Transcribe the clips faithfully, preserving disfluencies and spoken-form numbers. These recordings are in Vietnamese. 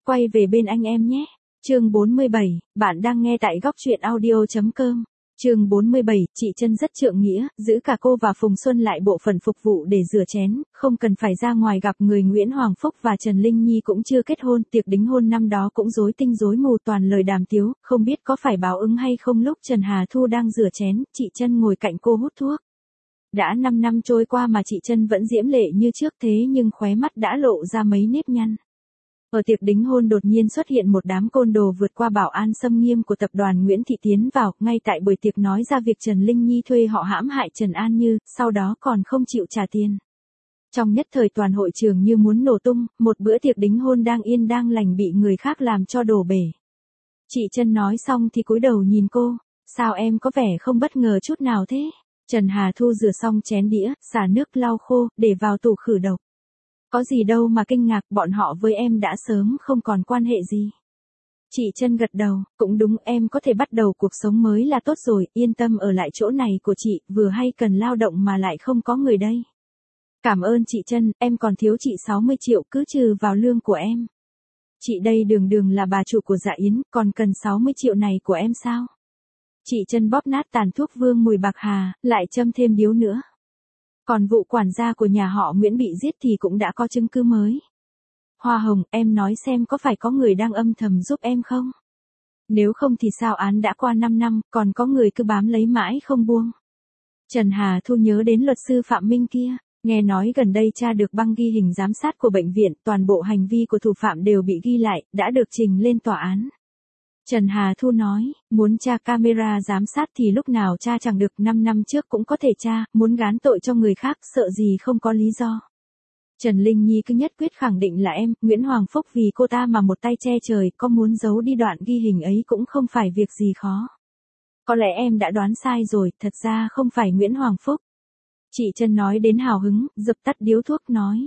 Quay về bên anh em nhé. Chương bốn mươi bảy, bạn đang nghe tại góc truyện audio chấm com. Chương bốn mươi bảy, chị Trân rất trượng nghĩa, giữ cả cô và Phùng Xuân lại bộ phận phục vụ để rửa chén, không cần phải ra ngoài gặp người. Nguyễn Hoàng Phúc và Trần Linh Nhi cũng chưa kết hôn, tiệc đính hôn năm đó cũng rối tinh rối mù, toàn lời đàm tiếu, không biết có phải báo ứng hay không. Lúc Trần Hà Thu đang rửa chén, chị Trân ngồi cạnh cô hút thuốc. Đã năm năm trôi qua mà chị Trân vẫn diễm lệ như trước, thế nhưng khóe mắt đã lộ ra mấy nếp nhăn. Ở tiệc đính hôn đột nhiên xuất hiện một đám côn đồ vượt qua bảo an xâm nghiêm của tập đoàn Nguyễn Thị tiến vào, ngay tại buổi tiệc nói ra việc Trần Linh Nhi thuê họ hãm hại Trần An Như, sau đó còn không chịu trả tiền. Trong nhất thời toàn hội trường như muốn nổ tung, một bữa tiệc đính hôn đang yên đang lành bị người khác làm cho đổ bể. Chị Trân nói xong thì cúi đầu nhìn cô, sao em có vẻ không bất ngờ chút nào thế? Trần Hà Thu rửa xong chén đĩa, xả nước lau khô, để vào tủ khử độc. Có gì đâu mà kinh ngạc, bọn họ với em đã sớm không còn quan hệ gì. Chị Trân gật đầu, cũng đúng, em có thể bắt đầu cuộc sống mới là tốt rồi, yên tâm ở lại chỗ này của chị, vừa hay cần lao động mà lại không có người đây. Cảm ơn chị Trân, em còn thiếu chị sáu mươi triệu, cứ trừ vào lương của em. Chị đây đường đường là bà chủ của Dạ Yến, còn cần sáu mươi triệu này của em sao? Chị Trân bóp nát tàn thuốc vương mùi bạc hà, lại châm thêm điếu nữa. Còn vụ quản gia của nhà họ Nguyễn bị giết thì cũng đã có chứng cứ mới. Hoa Hồng, em nói xem có phải có người đang âm thầm giúp em không? Nếu không thì sao án đã qua năm năm, còn có người cứ bám lấy mãi không buông. Trần Hà Thu nhớ đến luật sư Phạm Minh kia, nghe nói gần đây tra được băng ghi hình giám sát của bệnh viện, toàn bộ hành vi của thủ phạm đều bị ghi lại, đã được trình lên tòa án. Trần Hà Thu nói, muốn tra camera giám sát thì lúc nào tra chẳng được, năm năm trước cũng có thể tra, muốn gán tội cho người khác, sợ gì không có lý do. Trần Linh Nhi cứ nhất quyết khẳng định là em, Nguyễn Hoàng Phúc vì cô ta mà một tay che trời, có muốn giấu đi đoạn ghi hình ấy cũng không phải việc gì khó. Có lẽ em đã đoán sai rồi, thật ra không phải Nguyễn Hoàng Phúc. Chị Trân nói đến hào hứng, dập tắt điếu thuốc nói.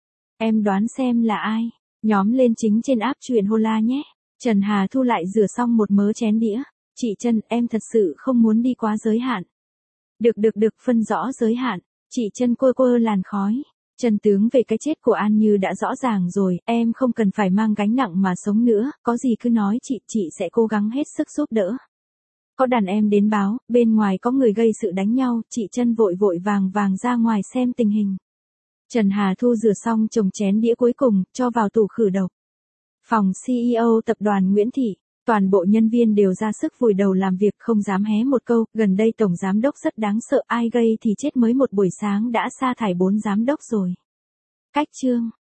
Em đoán xem là ai, nhóm lên chính trên app truyện Hola nhé. Trần Hà Thu lại rửa xong một mớ chén đĩa. Chị Trân, em thật sự không muốn đi quá giới hạn. Được được được, phân rõ giới hạn. Chị Trân quơ quơ làn khói. Trần tướng, về cái chết của An Như đã rõ ràng rồi, em không cần phải mang gánh nặng mà sống nữa, có gì cứ nói chị, chị sẽ cố gắng hết sức giúp đỡ. Có đàn em đến báo, bên ngoài có người gây sự đánh nhau, chị Trân vội vội vàng vàng ra ngoài xem tình hình. Trần Hà Thu rửa xong chồng chén đĩa cuối cùng, cho vào tủ khử độc. Phòng xê e ô tập đoàn Nguyễn Thị, toàn bộ nhân viên đều ra sức vùi đầu làm việc, không dám hé một câu, gần đây tổng giám đốc rất đáng sợ, ai gây thì chết, mới một buổi sáng đã sa thải bốn giám đốc rồi. Cách chương